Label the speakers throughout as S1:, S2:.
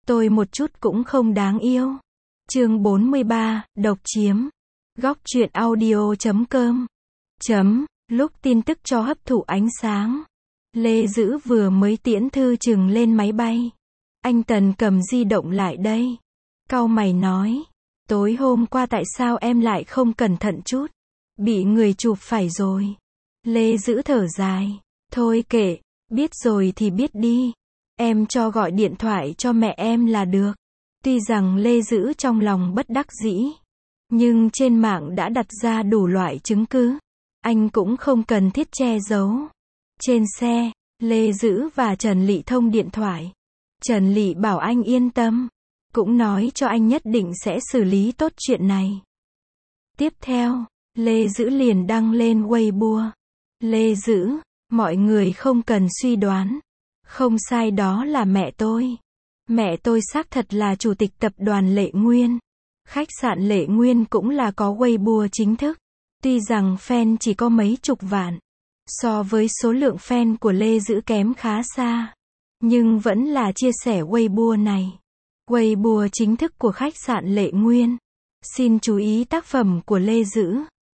S1: Tôi một chút cũng không đáng yêu. Chương 43, độc chiếm. Góc truyện audio.com. Lúc tin tức cho hấp thụ ánh sáng. Lê Dữ vừa mới tiễn Thư Trừng lên máy bay. Anh Tần cầm di động lại đây. Cau mày nói. Tối hôm qua tại sao em lại không cẩn thận chút? Bị người chụp phải rồi. Lê Dữ thở dài. Thôi kệ, biết rồi thì biết đi. Em cho gọi điện thoại cho mẹ em là được. Tuy rằng Lê Dữ trong lòng bất đắc dĩ, nhưng trên mạng đã đặt ra đủ loại chứng cứ. Anh cũng không cần thiết che giấu. Trên xe, Lê Dữ và Trần Lị thông điện thoại. Trần Lị bảo anh yên tâm, cũng nói cho anh nhất định sẽ xử lý tốt chuyện này. Tiếp theo, Lê Dữ liền đăng lên Weibo. Lê Dữ, mọi người không cần suy đoán. Không sai, đó là mẹ tôi. Mẹ tôi xác thật là chủ tịch tập đoàn Lệ Nguyên. Khách sạn Lệ Nguyên cũng là có Weibo chính thức. Tuy rằng fan chỉ có mấy chục vạn, so với số lượng fan của Lê Dữ kém khá xa, nhưng vẫn là chia sẻ Weibo này. Weibo chính thức của khách sạn Lệ Nguyên. Xin chú ý tác phẩm của Lê Dữ,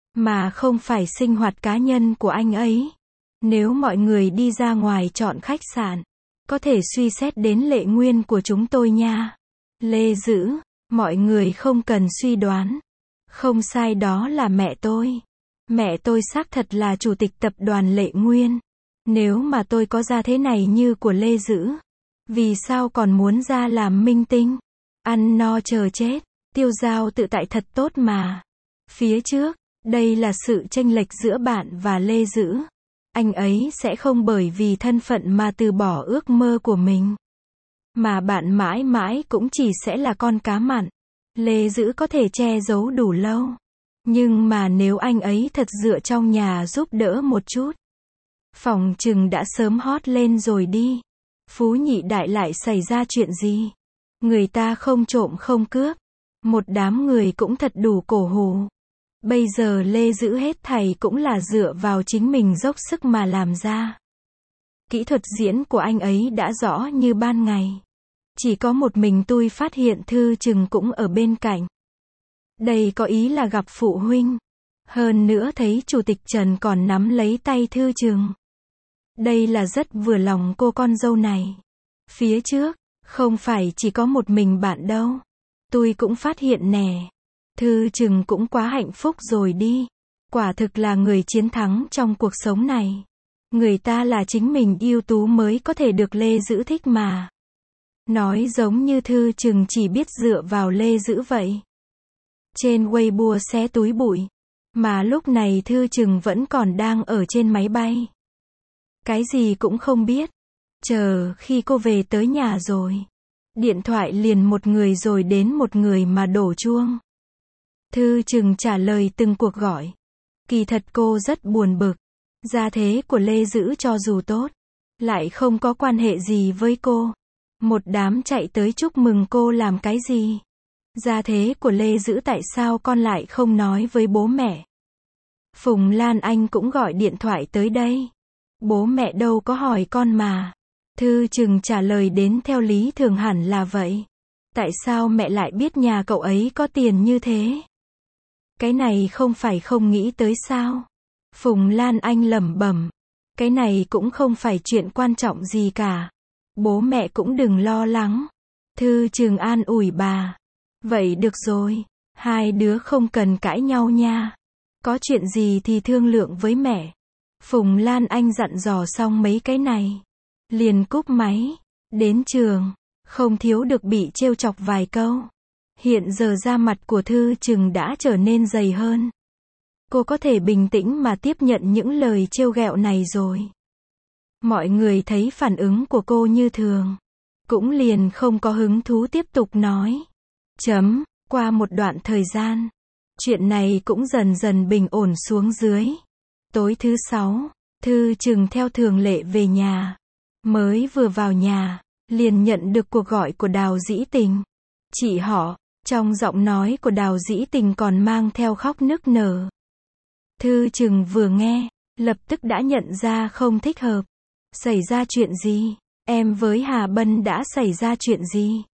S1: mà không phải sinh hoạt cá nhân của anh ấy. Nếu mọi người đi ra ngoài chọn khách sạn, có thể suy xét đến Lệ Nguyên của chúng tôi nha. Lê Dữ, mọi người không cần suy đoán. Không sai, đó là mẹ tôi. Mẹ tôi xác thật là chủ tịch tập đoàn Lệ Nguyên. Nếu mà tôi có ra thế này như của Lê Dữ, vì sao còn muốn ra làm minh tinh? Ăn no chờ chết, tiêu dao tự tại thật tốt mà. Phía trước, đây là sự chênh lệch giữa bạn và Lê Dữ. Anh ấy sẽ không bởi vì thân phận mà từ bỏ ước mơ của mình. Mà bạn mãi mãi cũng chỉ sẽ là con cá mặn. Lê Dữ có thể che giấu đủ lâu. Nhưng mà nếu anh ấy thật dựa trong nhà giúp đỡ một chút, phòng chừng đã sớm hot lên rồi đi. Phú nhị đại lại xảy ra chuyện gì? Người ta không trộm không cướp. Một đám người cũng thật đủ cổ hủ. Bây giờ Lê Dữ hết thảy cũng là dựa vào chính mình dốc sức mà làm ra. Kỹ thuật diễn của anh ấy đã rõ như ban ngày. Chỉ có một mình tôi phát hiện Thư Trừng cũng ở bên cạnh. Đây có ý là gặp phụ huynh. Hơn nữa thấy Chủ tịch Trần còn nắm lấy tay Thư Trừng. Đây là rất vừa lòng cô con dâu này. Phía trước, không phải chỉ có một mình bạn đâu. Tôi cũng phát hiện nè. Thư Trừng cũng quá hạnh phúc rồi đi. Quả thực là người chiến thắng trong cuộc sống này. Người ta là chính mình ưu tú mới có thể được Lê Dữ thích mà. Nói giống như Thư Trừng chỉ biết dựa vào Lê Dữ vậy. Trên Weibo xé túi bụi. Mà lúc này Thư Trừng vẫn còn đang ở trên máy bay. Cái gì cũng không biết. Chờ khi cô về tới nhà rồi. Điện thoại liền một người rồi đến một người mà đổ chuông. Thư Trừng trả lời từng cuộc gọi. Kỳ thật cô rất buồn bực. Gia thế của Lê Dữ cho dù tốt, lại không có quan hệ gì với cô. Một đám chạy tới chúc mừng cô làm cái gì? Gia thế của Lê Dữ tại sao con lại không nói với bố mẹ? Phùng Lan Anh cũng gọi điện thoại tới đây. Bố mẹ đâu có hỏi con mà. Thư Trừng trả lời đến theo lý thường hẳn là vậy. Tại sao mẹ lại biết nhà cậu ấy có tiền như thế? Cái này không phải không nghĩ tới sao? Phùng Lan Anh lẩm bẩm. Cái này cũng không phải chuyện quan trọng gì cả. Bố mẹ cũng đừng lo lắng. Thư Trừng an ủi bà. Vậy được rồi. Hai đứa không cần cãi nhau nha. Có chuyện gì thì thương lượng với mẹ. Phùng Lan Anh dặn dò xong mấy cái này. Liền cúp máy. Đến trường. Không thiếu được bị trêu chọc vài câu. Hiện giờ da mặt của Thư Trừng đã trở nên dày hơn. Cô có thể bình tĩnh mà tiếp nhận những lời trêu ghẹo này rồi. Mọi người thấy phản ứng của cô như thường. Cũng liền không có hứng thú tiếp tục nói. Qua một đoạn thời gian. Chuyện này cũng dần dần bình ổn xuống dưới. Tối thứ 6, Thư Trừng theo thường lệ về nhà. Mới vừa vào nhà, liền nhận được cuộc gọi của Đào Dĩ Tình. Chị họ, trong giọng nói của Đào Dĩ Tình còn mang theo khóc nức nở. Thư Trừng vừa nghe, lập tức đã nhận ra không thích hợp. Xảy ra chuyện gì? Em với Hà Bân đã xảy ra chuyện gì?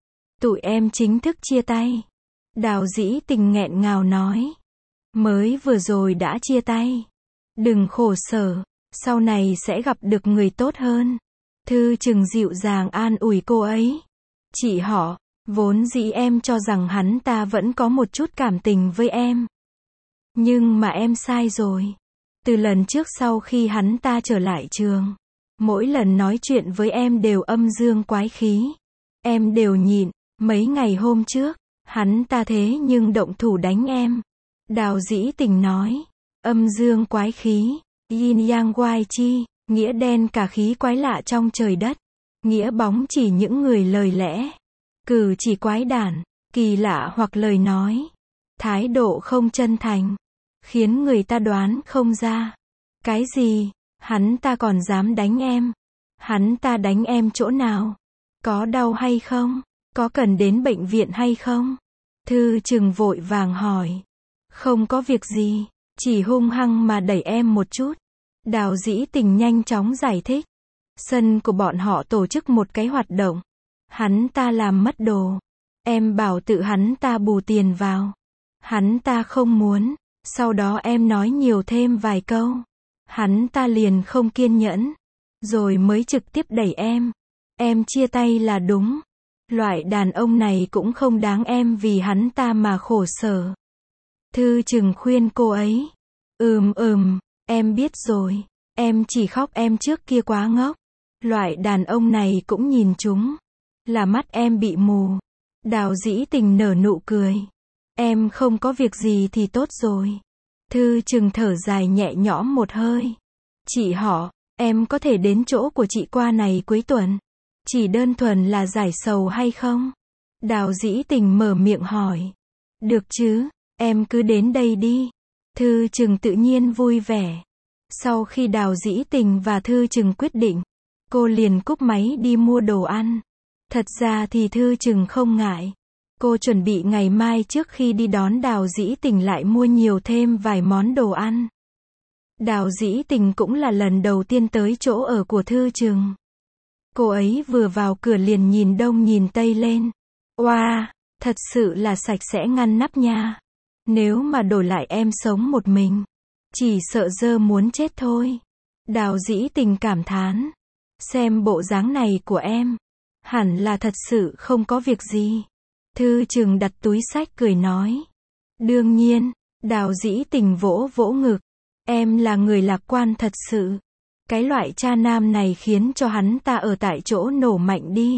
S1: Tụi em chính thức chia tay. Đào Dĩ Tình nghẹn ngào nói. Mới vừa rồi đã chia tay. Đừng khổ sở, sau này sẽ gặp được người tốt hơn. Thư Chừng dịu dàng an ủi cô ấy. Chị họ, vốn dĩ em cho rằng hắn ta vẫn có một chút cảm tình với em. Nhưng mà em sai rồi. Từ lần trước sau khi hắn ta trở lại trường, mỗi lần nói chuyện với em đều âm dương quái khí. Em đều nhịn, mấy ngày hôm trước, hắn ta thế nhưng động thủ đánh em. Đào Dĩ Tình nói, âm dương quái khí, yin yang wai chi, nghĩa đen cả khí quái lạ trong trời đất, nghĩa bóng chỉ những người lời lẽ, cử chỉ quái đản, kỳ lạ hoặc lời nói, thái độ không chân thành, khiến người ta đoán không ra. Cái gì, hắn ta còn dám đánh em? Hắn ta đánh em chỗ nào? Có đau hay không? Có cần đến bệnh viện hay không? Thư Chừng vội vàng hỏi. Không có việc gì, chỉ hung hăng mà đẩy em một chút. Đào Dĩ Tình nhanh chóng giải thích. Sân của bọn họ tổ chức một cái hoạt động. Hắn ta làm mất đồ. Em bảo tự hắn ta bù tiền vào. Hắn ta không muốn. Sau đó em nói nhiều thêm vài câu. Hắn ta liền không kiên nhẫn. Rồi mới trực tiếp đẩy em. Em chia tay là đúng. Loại đàn ông này cũng không đáng em vì hắn ta mà khổ sở. Thư Chừng khuyên cô ấy. Em biết rồi. Em chỉ khóc em trước kia quá ngốc. Loại đàn ông này cũng nhìn chúng. Là mắt em bị mù. Đào Dĩ Tình nở nụ cười. Em không có việc gì thì tốt rồi. Thư Chừng thở dài nhẹ nhõm một hơi. Chị họ, em có thể đến chỗ của chị qua này cuối tuần. Chỉ đơn thuần là giải sầu hay không? Đào Dĩ Tình mở miệng hỏi. Được chứ, em cứ đến đây đi. Thư Chừng tự nhiên vui vẻ. Sau khi Đào Dĩ Tình và Thư Chừng quyết định, cô liền cúp máy đi mua đồ ăn. Thật ra thì Thư Chừng không ngại. Cô chuẩn bị ngày mai trước khi đi đón Đào Dĩ Tình lại mua nhiều thêm vài món đồ ăn. Đào Dĩ Tình cũng là lần đầu tiên tới chỗ ở của Thư Chừng. Cô ấy vừa vào cửa liền nhìn đông nhìn tây lên. Wow, thật sự là sạch sẽ ngăn nắp nha. Nếu mà đổi lại em sống một mình, chỉ sợ dơ muốn chết thôi. Đào Dĩ Tình cảm thán. Xem bộ dáng này của em, hẳn là thật sự không có việc gì. Thư Chừng đặt túi xách cười nói. Đương nhiên, Đào Dĩ Tình vỗ vỗ ngực. Em là người lạc quan thật sự. Cái loại cha nam này khiến cho hắn ta ở tại chỗ nổ mạnh đi.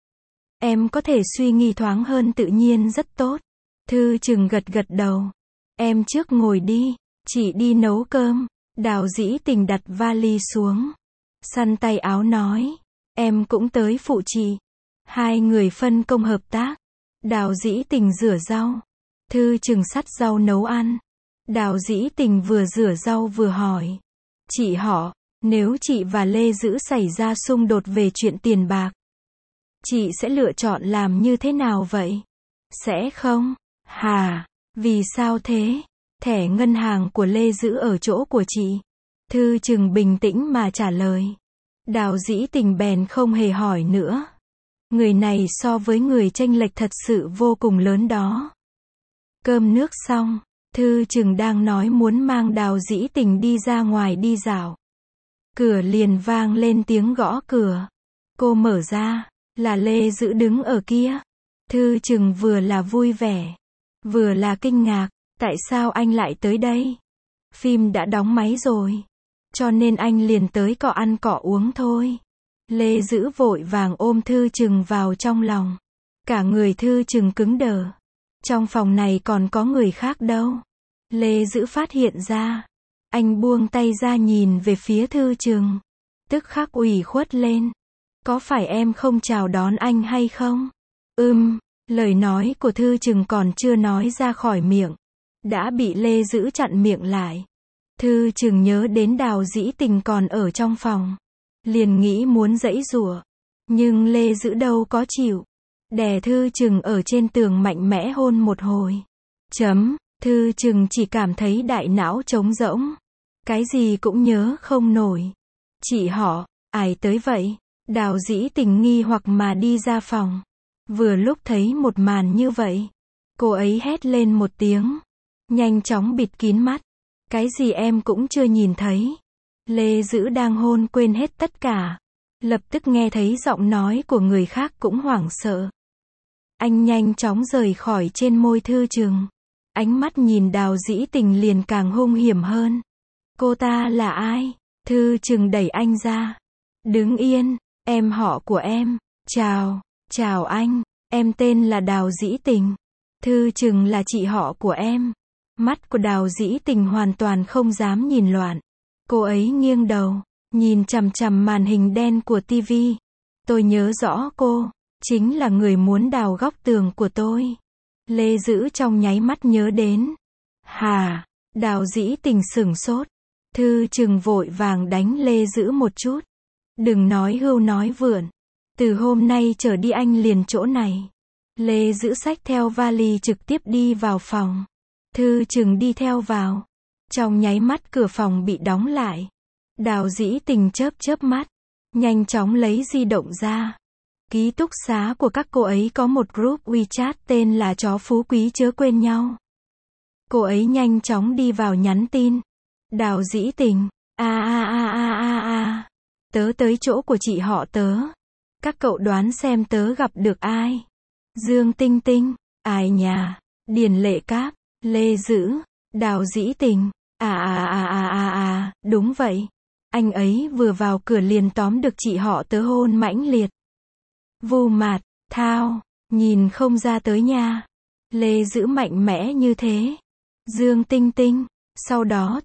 S1: Em có thể suy nghĩ thoáng hơn tự nhiên rất tốt. Thư Chừng gật gật đầu. Em trước ngồi đi, chị đi nấu cơm. Đào Dĩ Tình đặt vali xuống. Săn tay áo nói. Em cũng tới phụ chị. Hai người phân công hợp tác. Đào Dĩ Tình rửa rau. Thư Chừng sắt rau nấu ăn. Đào Dĩ Tình vừa rửa rau vừa hỏi. Chị họ, nếu chị và Lê Dữ xảy ra xung đột về chuyện tiền bạc, chị sẽ lựa chọn làm như thế nào vậy? Sẽ không? Hà, vì sao thế? Thẻ ngân hàng của Lê Dữ ở chỗ của chị. Thư Chừng bình tĩnh mà trả lời. Đào Dĩ Tình bèn không hề hỏi nữa. Người này so với người chênh lệch thật sự vô cùng lớn đó. Cơm nước xong, Thư Chừng đang nói muốn mang Đào Dĩ Tình đi ra ngoài đi dạo. Cửa liền vang lên tiếng gõ cửa. Cô mở ra, là Lê Dữ đứng ở kia. Thư Chừng vừa là vui vẻ, vừa là kinh ngạc. Tại sao anh lại tới đây? Phim đã đóng máy rồi, cho nên anh liền tới cọ ăn cọ uống thôi. Lê Dữ vội vàng ôm Thư Chừng vào trong lòng. Cả người Thư Chừng cứng đờ. Trong phòng này còn có người khác đâu. Lê Dữ phát hiện ra. Anh buông tay ra nhìn về phía Thư Chừng. Tức khắc ủy khuất lên. Có phải em không chào đón anh hay không? Lời nói của Thư Chừng còn chưa nói ra khỏi miệng, đã bị Lê Dữ chặn miệng lại. Thư Chừng nhớ đến Đào Dĩ Tình còn ở trong phòng. Liền nghĩ muốn giãy giụa. Nhưng Lê Dữ đâu có chịu. Đè Thư Chừng ở trên tường mạnh mẽ hôn một hồi. Thư Chừng chỉ cảm thấy đại não trống rỗng. Cái gì cũng nhớ không nổi. Chị họ, ai tới vậy? Đào Dĩ Tình nghi hoặc mà đi ra phòng. Vừa lúc thấy một màn như vậy, cô ấy hét lên một tiếng, nhanh chóng bịt kín mắt. Cái gì em cũng chưa nhìn thấy. Lê Dữ đang hôn quên hết tất cả. Lập tức nghe thấy giọng nói của người khác cũng hoảng sợ. Anh nhanh chóng rời khỏi trên môi Thư Trừng. Ánh mắt nhìn Đào Dĩ Tình liền càng hung hiểm hơn. Cô ta là ai? Thư Trừng đẩy anh ra. Đứng yên, em họ của em. Chào anh, em tên là Đào Dĩ Tình. Thư Trừng là chị họ của em. Mắt của Đào Dĩ Tình hoàn toàn không dám nhìn loạn. Cô ấy nghiêng đầu, nhìn chằm chằm màn hình đen của tivi. Tôi nhớ rõ cô, chính là người muốn đào góc tường của tôi. Lê Dữ trong nháy mắt nhớ đến. Hà, Đào Dĩ Tình sửng sốt. Thư Trừng vội vàng đánh Lê Dữ một chút. Đừng nói hưu nói vượn. Từ hôm nay trở đi anh liền chỗ này. Lê Dữ xách theo vali trực tiếp đi vào phòng. Thư Trừng đi theo vào. Trong nháy mắt cửa phòng bị đóng lại. Đào Dĩ Tình chớp mắt. Nhanh chóng lấy di động ra. Ký túc xá của các cô ấy có một group WeChat tên là Chó Phú Quý chớ quên nhau. Cô ấy nhanh chóng đi vào nhắn tin. Đào Dĩ Tình. Tớ tới chỗ của chị họ tớ. Các cậu đoán xem tớ gặp được ai? Dương Tinh Tinh. Ai nhà? Điền Lệ Cáp. Lê Dữ. Đào Dĩ Tình. Đúng vậy. Anh ấy vừa vào cửa liền tóm được chị họ tớ hôn mãnh liệt. Vu Mạt, thao, nhìn không ra tới nha. Lê Dữ mạnh mẽ như thế. Dương Tinh Tinh, sau đó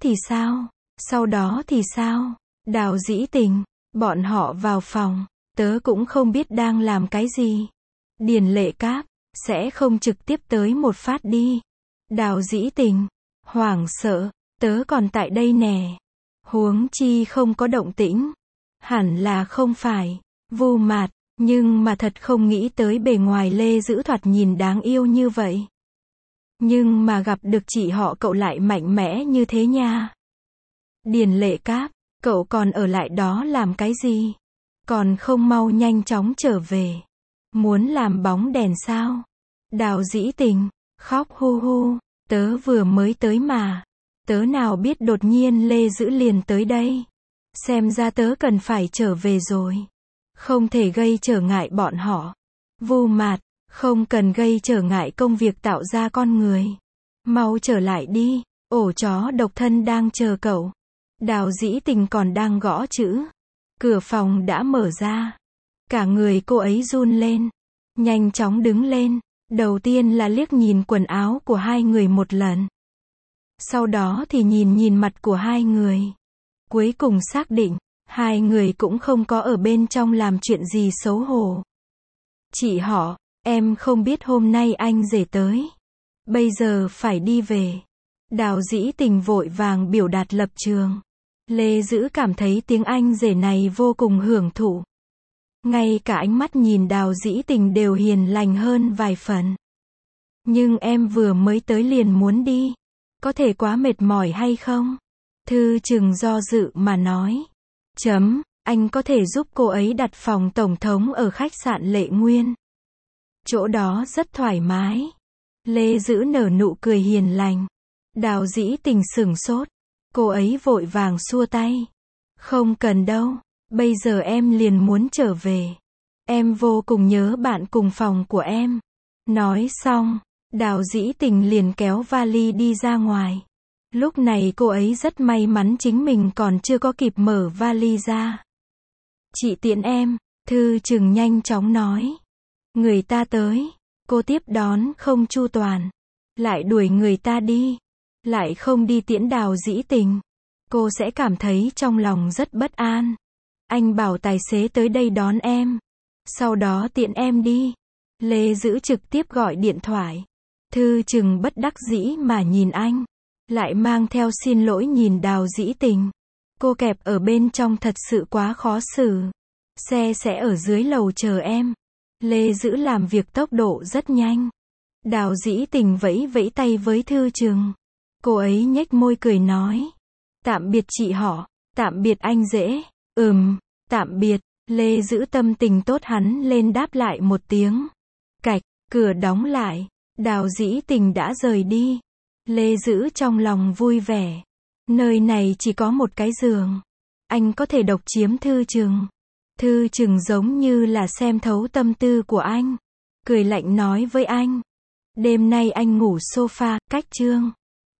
S1: thì sao? Đào Dĩ Tình, bọn họ vào phòng, tớ cũng không biết đang làm cái gì. Điền Lệ Cáp, sẽ không trực tiếp tới một phát đi. Đào Dĩ Tình, hoảng sợ, tớ còn tại đây nè. Huống chi không có động tĩnh. Hẳn là không phải. Vu Mạt, nhưng mà thật không nghĩ tới bề ngoài Lê Dữ thoạt nhìn đáng yêu như vậy. Nhưng mà gặp được chị họ cậu lại mạnh mẽ như thế nha. Điền Lệ Cáp, cậu còn ở lại đó làm cái gì? Còn không mau nhanh chóng trở về. Muốn làm bóng đèn sao? Đào Dĩ Tình, khóc hu hu, tớ vừa mới tới mà. Tớ nào biết đột nhiên Lê Dữ liền tới đây. Xem ra tớ cần phải trở về rồi. Không thể gây trở ngại bọn họ. Vu Mạt, không cần gây trở ngại công việc tạo ra con người. Mau trở lại đi, ổ chó độc thân đang chờ cậu. Đào Dĩ Tình còn đang gõ chữ. Cửa phòng đã mở ra. Cả người cô ấy run lên. Nhanh chóng đứng lên. Đầu tiên là liếc nhìn quần áo của hai người một lần. Sau đó thì nhìn mặt của hai người. Cuối cùng xác định, hai người cũng không có ở bên trong làm chuyện gì xấu hổ. Chị họ, em không biết hôm nay anh rể tới. Bây giờ phải đi về. Đào Dĩ Tình vội vàng biểu đạt lập trường. Lê Dữ cảm thấy tiếng anh rể này vô cùng hưởng thụ. Ngay cả ánh mắt nhìn Đào Dĩ Tình đều hiền lành hơn vài phần. Nhưng em vừa mới tới liền muốn đi. Có thể quá mệt mỏi hay không? Thư Trừng do dự mà nói. Anh có thể giúp cô ấy đặt phòng tổng thống ở khách sạn Lệ Nguyên. Chỗ đó rất thoải mái. Lê Dữ nở nụ cười hiền lành. Đào Dĩ Tình sửng sốt. Cô ấy vội vàng xua tay. Không cần đâu. Bây giờ em liền muốn trở về. Em vô cùng nhớ bạn cùng phòng của em. Nói xong, Đào Dĩ Tình liền kéo vali đi ra ngoài. Lúc này cô ấy rất may mắn chính mình còn chưa có kịp mở vali ra. Chị tiễn em, Thư Trừng nhanh chóng nói. Người ta tới, cô tiếp đón không chu toàn. Lại đuổi người ta đi. Lại không đi tiễn Đào Dĩ Tình. Cô sẽ cảm thấy trong lòng rất bất an. Anh bảo tài xế tới đây đón em. Sau đó tiễn em đi. Lê Dữ trực tiếp gọi điện thoại. Thư Trừng bất đắc dĩ mà nhìn anh. Lại mang theo xin lỗi nhìn Đào Dĩ Tình. Cô kẹp ở bên trong thật sự quá khó xử. Xe sẽ ở dưới lầu chờ em. Lê Dữ làm việc tốc độ rất nhanh. Đào Dĩ Tình vẫy vẫy tay với Thư Trừng. Cô ấy nhếch môi cười nói. Tạm biệt chị họ. Tạm biệt anh rể. Tạm biệt. Lê Dữ tâm tình tốt hắn lên đáp lại một tiếng. Cửa đóng lại, Đào Dĩ Tình đã rời đi. Lê giữ trong lòng vui vẻ. Nơi này chỉ có một cái giường. Anh có thể độc chiếm Thư Trừng. Thư Trừng giống như là xem thấu tâm tư của anh. Cười lạnh nói với anh. Đêm nay anh ngủ sofa, cách Trương.